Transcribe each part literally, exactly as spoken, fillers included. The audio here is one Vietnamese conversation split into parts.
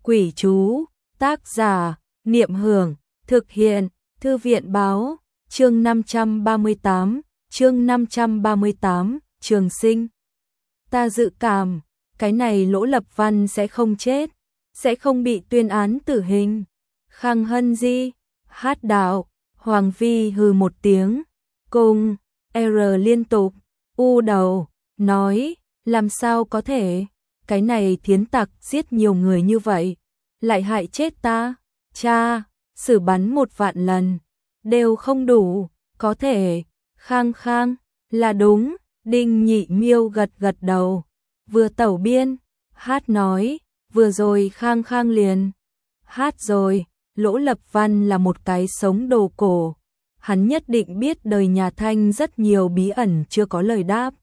Quỷ chú, tác giả, Niệm Hưởng, thực hiện, Thư viện báo, chương năm trăm ba mươi tám, chương năm trăm ba mươi tám, Trường Sinh. Ta dự cảm, cái này Lỗ Lập Văn sẽ không chết, sẽ không bị tuyên án tử hình. Khang Hân Di, hát đạo, Hoàng Vi hừ một tiếng, cùng, R liên tục, u đầu, nói, làm sao có thể, cái này thiến tặc giết nhiều người như vậy, lại hại chết ta, cha, xử bắn một vạn lần, đều không đủ, có thể, Khang Khang, là đúng, Đinh Nhị Miêu gật gật đầu, vừa tẩu biên, hát nói, vừa rồi Khang Khang liền, hát rồi, Lỗ Lập Văn là một cái sống đồ cổ, hắn nhất định biết đời nhà Thanh rất nhiều bí ẩn chưa có lời đáp.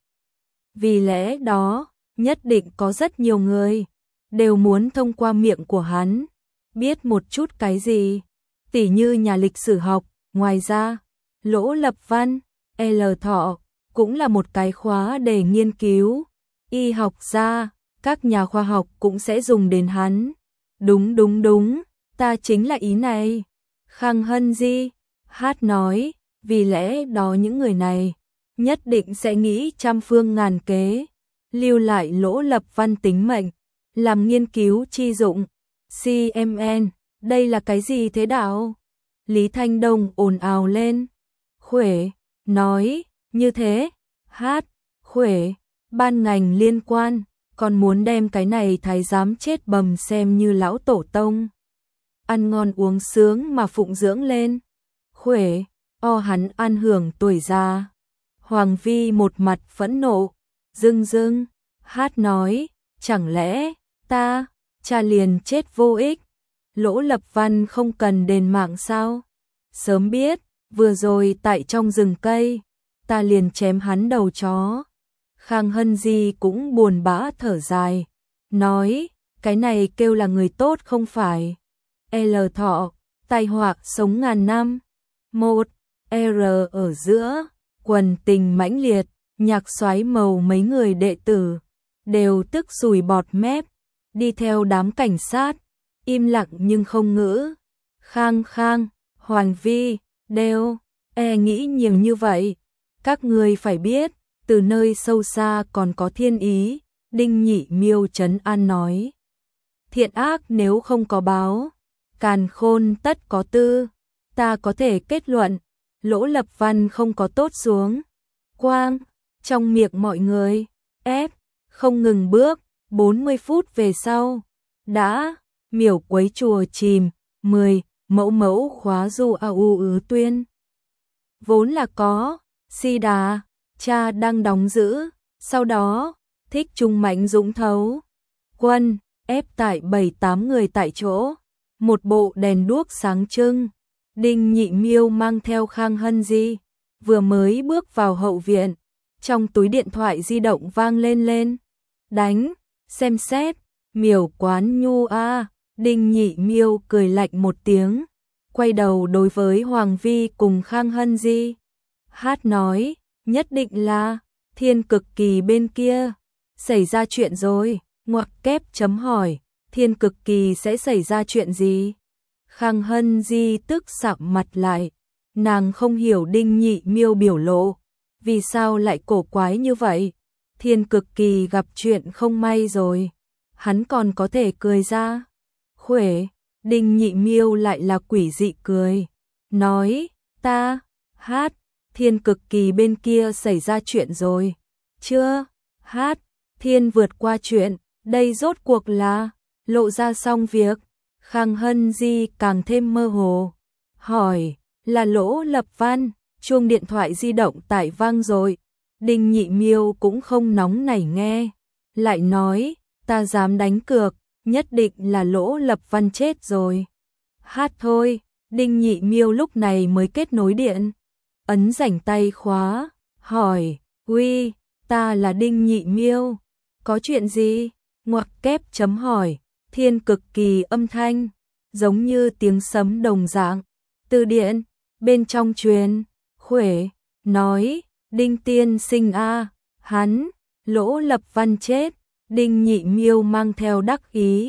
Vì lẽ đó, nhất định có rất nhiều người, đều muốn thông qua miệng của hắn, biết một chút cái gì, tỉ như nhà lịch sử học, ngoài ra, Lỗ Lập Văn, L Thọ, cũng là một cái khóa để nghiên cứu, y học ra, các nhà khoa học cũng sẽ dùng đến hắn. Đúng đúng đúng, ta chính là ý này. Khang Hân Di, hát nói, vì lẽ đó những người này, nhất định sẽ nghĩ trăm phương ngàn kế, lưu lại Lỗ Lập Văn tính mệnh, làm nghiên cứu chi dụng. xê em en, đây là cái gì thế đạo? Lý Thanh Đông ồn ào lên. Khuể, nói, như thế, hát, khuể, ban ngành liên quan, còn muốn đem cái này thái giám chết bầm xem như lão tổ tông. Ăn ngon uống sướng mà phụng dưỡng lên. Khuể, o hắn ăn hưởng tuổi già. Hoàng Vi một mặt phẫn nộ, dưng dưng, hát nói, chẳng lẽ, ta, cha liền chết vô ích, Lỗ Lập Văn không cần đền mạng sao? Sớm biết, vừa rồi tại trong rừng cây, ta liền chém hắn đầu chó. Khang Hân Di cũng buồn bã thở dài, nói, cái này kêu là người tốt không phải. L Thọ, tai họa sống ngàn năm. Một, R ở giữa, quần tình mãnh liệt, nhạc soái màu mấy người đệ tử, đều tức sùi bọt mép, đi theo đám cảnh sát, im lặng nhưng không ngữ. Khang Khang, Hoàng Vi, đều, e nghĩ nhiều như vậy. Các người phải biết, từ nơi sâu xa còn có thiên ý, Đinh Nhị Miêu trấn an nói. Thiện ác nếu không có báo, càn khôn tất có tư, ta có thể kết luận, Lỗ Lập Văn không có tốt xuống. Quang, trong miệng mọi người, ép, không ngừng bước, bốn mươi phút về sau, đã, miểu quấy chùa chìm, mười, mẫu mẫu khóa du a u ứ tuyên. Vốn là có, si đà, cha đang đóng giữ, sau đó, thích trung mạnh dũng thấu. Quân, ép tại bảy tám người tại chỗ, một bộ đèn đuốc sáng trưng. Đinh Nhị Miêu mang theo Khang Hân Di, vừa mới bước vào hậu viện, trong túi điện thoại di động vang lên lên. Đánh, xem xét, miểu quán nhu a. Đinh Nhị Miêu cười lạnh một tiếng, quay đầu đối với Hoàng Vi cùng Khang Hân Di. Hát nói, nhất định là, Thiên Cực Kỳ bên kia, xảy ra chuyện rồi, ngoặc kép chấm hỏi, Thiên Cực Kỳ sẽ xảy ra chuyện gì? Khang Hân Di tức sạm mặt lại, nàng không hiểu Đinh Nhị Miêu biểu lộ, vì sao lại cổ quái như vậy? Thiên Cực Kỳ gặp chuyện không may rồi, hắn còn có thể cười ra. Khuể, Đinh Nhị Miêu lại là quỷ dị cười, nói, ta, hát, Thiên Cực Kỳ bên kia xảy ra chuyện rồi. Chưa, hát, thiên vượt qua chuyện, đây rốt cuộc là, lộ ra xong việc. Khang Hân Di càng thêm mơ hồ, hỏi, là Lỗ Lập Văn, chuông điện thoại di động tải vang rồi. Đinh Nhị Miêu cũng không nóng nảy nghe, lại nói, ta dám đánh cược, nhất định là Lỗ Lập Văn chết rồi. Hát thôi, Đinh Nhị Miêu lúc này mới kết nối điện, ấn rảnh tay khóa, hỏi, uy, ta là Đinh Nhị Miêu, có chuyện gì? Ngoặc kép chấm hỏi. Thiên Cực Kỳ âm thanh, giống như tiếng sấm đồng dạng, từ điện, bên trong truyền, Khuể, nói, Đinh tiên sinh a, hắn, Lỗ Lập Văn chết. Đinh Nhị Miêu mang theo đắc ý,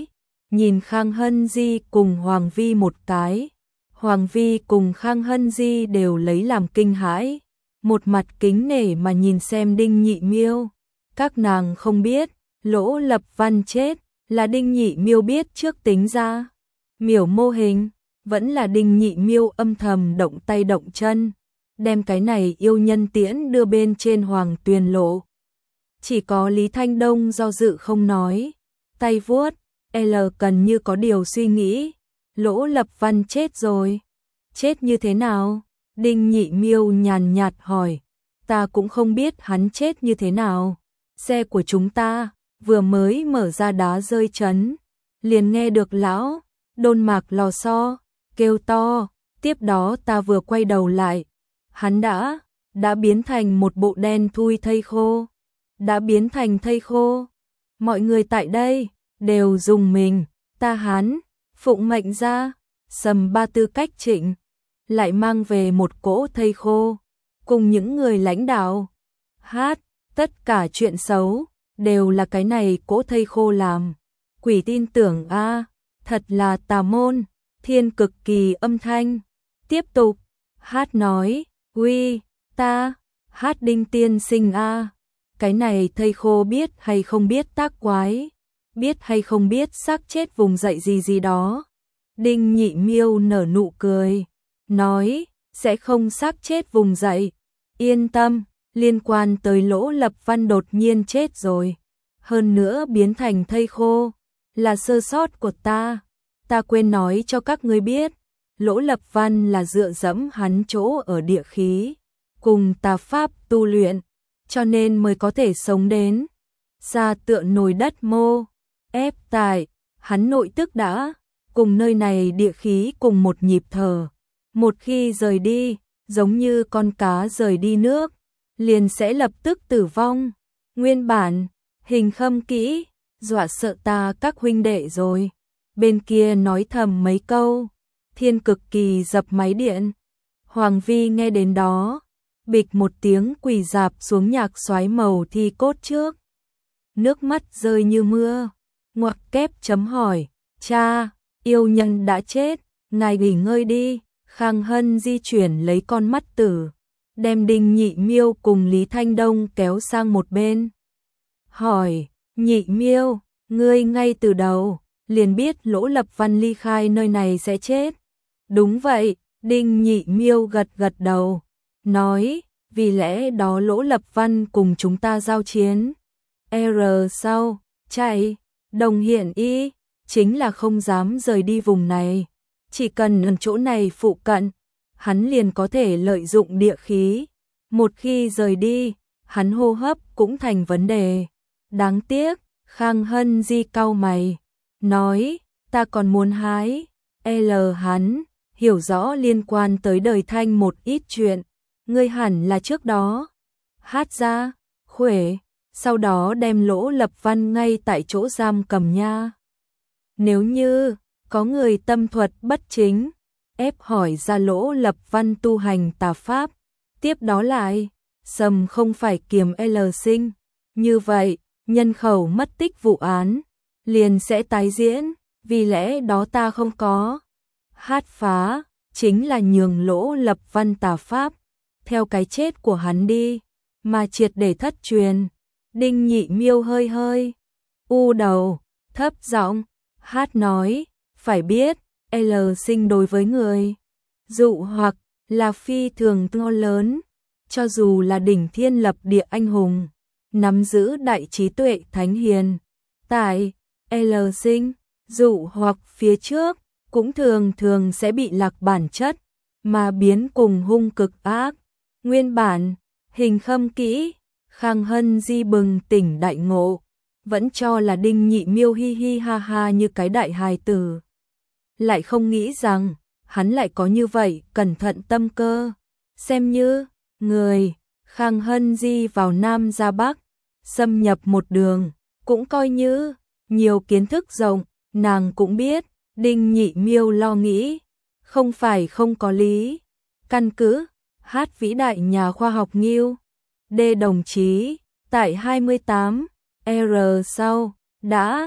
nhìn Khang Hân Di cùng Hoàng Vi một cái. Hoàng Vi cùng Khang Hân Di đều lấy làm kinh hãi, một mặt kính nể mà nhìn xem Đinh Nhị Miêu. Các nàng không biết, Lỗ Lập Văn chết là Đinh Nhị Miêu biết trước tính ra. Miểu mô hình, vẫn là Đinh Nhị Miêu âm thầm động tay động chân, đem cái này yêu nhân tiễn đưa bên trên Hoàng Tuyền Lộ. Chỉ có Lý Thanh Đông do dự không nói, tay vuốt, L cần như có điều suy nghĩ. Lỗ Lập Văn chết rồi. Chết như thế nào? Đinh Nhị Miêu nhàn nhạt hỏi. Ta cũng không biết hắn chết như thế nào. Xe của chúng ta vừa mới mở ra đá rơi chấn, liền nghe được lão Đôn Mạc Lò Xo kêu to, tiếp đó ta vừa quay đầu lại, hắn đã đã biến thành một bộ đen thui thây khô, đã biến thành thây khô. Mọi người tại đây đều dùng mình, ta hắn phụng mệnh ra, Sầm Ba Tư Cách Trịnh lại mang về một cỗ thây khô, cùng những người lãnh đạo hát, tất cả chuyện xấu đều là cái này cỗ thây khô làm. Quỷ tin tưởng a, à, thật là tà môn. Thiên cực kỳ âm thanh tiếp tục hát nói, uy, ta hát Đinh tiên sinh a, à, cái này thây khô biết hay không biết tác quái, biết hay không biết xác chết vùng dậy gì gì đó. Đinh Nhị Miêu nở nụ cười, nói, sẽ không xác chết vùng dậy, yên tâm, liên quan tới Lỗ Lập Văn đột nhiên chết rồi, hơn nữa biến thành thây khô, là sơ sót của ta. Ta quên nói cho các ngươi biết, Lỗ Lập Văn là dựa dẫm hắn chỗ ở địa khí, cùng tà pháp tu luyện, cho nên mới có thể sống đến. Ra tựa nồi đất mô, ép tại, hắn nội tức đã, cùng nơi này địa khí cùng một nhịp thở. Một khi rời đi, giống như con cá rời đi nước, liền sẽ lập tức tử vong. Nguyên bản, Hình Khâm kỹ, dọa sợ ta các huynh đệ rồi. Bên kia nói thầm mấy câu, Thiên cực kỳ dập máy điện. Hoàng Vi nghe đến đó, bịch một tiếng quỳ dạp xuống nhạc xoáy màu thi cốt trước. Nước mắt rơi như mưa, ngoặc kép chấm hỏi, cha, yêu nhân đã chết, ngài nghỉ ngơi đi. Khang Hân di chuyển lấy con mắt tử, đem Đinh Nhị Miêu cùng Lý Thanh Đông kéo sang một bên. Hỏi, Nhị Miêu, ngươi ngay từ đầu liền biết Lỗ Lập Văn ly khai nơi này sẽ chết. Đúng vậy, Đinh Nhị Miêu gật gật đầu, nói, vì lẽ đó Lỗ Lập Văn cùng chúng ta giao chiến. R sau, chạy, Đồng Hiện Y, chính là không dám rời đi vùng này. Chỉ cần ở chỗ này phụ cận, hắn liền có thể lợi dụng địa khí. Một khi rời đi, hắn hô hấp cũng thành vấn đề. Đáng tiếc, Khang Hân di cau mày, nói, ta còn muốn hái. L hắn, hiểu rõ liên quan tới đời Thanh một ít chuyện, ngươi hẳn là trước đó hát ra, khuể, sau đó đem Lỗ Lập Văn ngay tại chỗ giam cầm nha. Nếu như có người tâm thuật bất chính, ép hỏi ra Lỗ Lập Văn tu hành tà pháp, tiếp đó lại, Sầm không phải kiềm L sinh, như vậy, nhân khẩu mất tích vụ án, liền sẽ tái diễn, vì lẽ đó ta không có. Hát phá, chính là nhường Lỗ Lập Văn tà pháp, theo cái chết của hắn đi, mà triệt để thất truyền. Đinh Nhị Miêu hơi hơi, u đầu, thấp giọng, hát nói, phải biết, L sinh đối với người, dụ hoặc là phi thường to lớn, cho dù là đỉnh thiên lập địa anh hùng, nắm giữ đại trí tuệ thánh hiền, tại L sinh, dụ hoặc phía trước, cũng thường thường sẽ bị lạc bản chất, mà biến cùng hung cực ác. Nguyên bản, Hình Khâm kỹ, Khang Hân di bừng tỉnh đại ngộ, vẫn cho là Đinh Nhị Miêu hi hi ha ha như cái đại hài tử. Lại không nghĩ rằng, hắn lại có như vậy cẩn thận tâm cơ. Xem như, người, Khang Hân di vào Nam ra Bắc, xâm nhập một đường, cũng coi như, nhiều kiến thức rộng, nàng cũng biết, Đinh Nhị Miêu lo nghĩ, không phải không có lý. Căn cứ, hát vĩ đại nhà khoa học Nghiêu, D đồng chí, tại hai mươi tám R sau, đã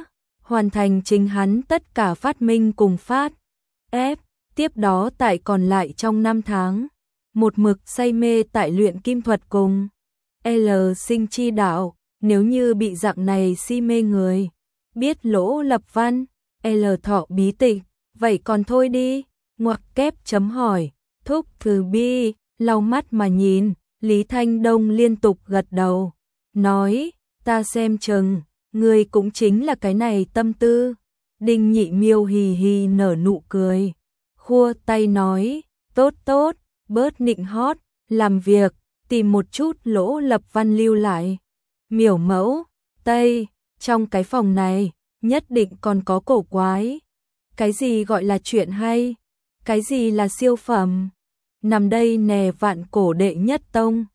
hoàn thành chính hắn tất cả phát minh cùng phát ép, tiếp đó tại còn lại trong năm tháng, một mực say mê tại luyện kim thuật cùng L sinh chi đạo, nếu như bị dạng này si mê người, biết Lỗ Lập Văn, L thọ bí tịch, vậy còn thôi đi, ngoặc kép chấm hỏi, thúc từ bi, lau mắt mà nhìn, Lý Thanh Đông liên tục gật đầu, nói, ta xem chừng, người cũng chính là cái này tâm tư. Đinh Nhị Miêu hì hì nở nụ cười, khua tay nói, tốt tốt, bớt nịnh hót, làm việc, tìm một chút Lỗ Lập Văn lưu lại. Miểu mẫu, Tây, trong cái phòng này, nhất định còn có cổ quái. Cái gì gọi là chuyện hay? Cái gì là siêu phẩm? Nằm đây nè vạn cổ đệ nhất tông.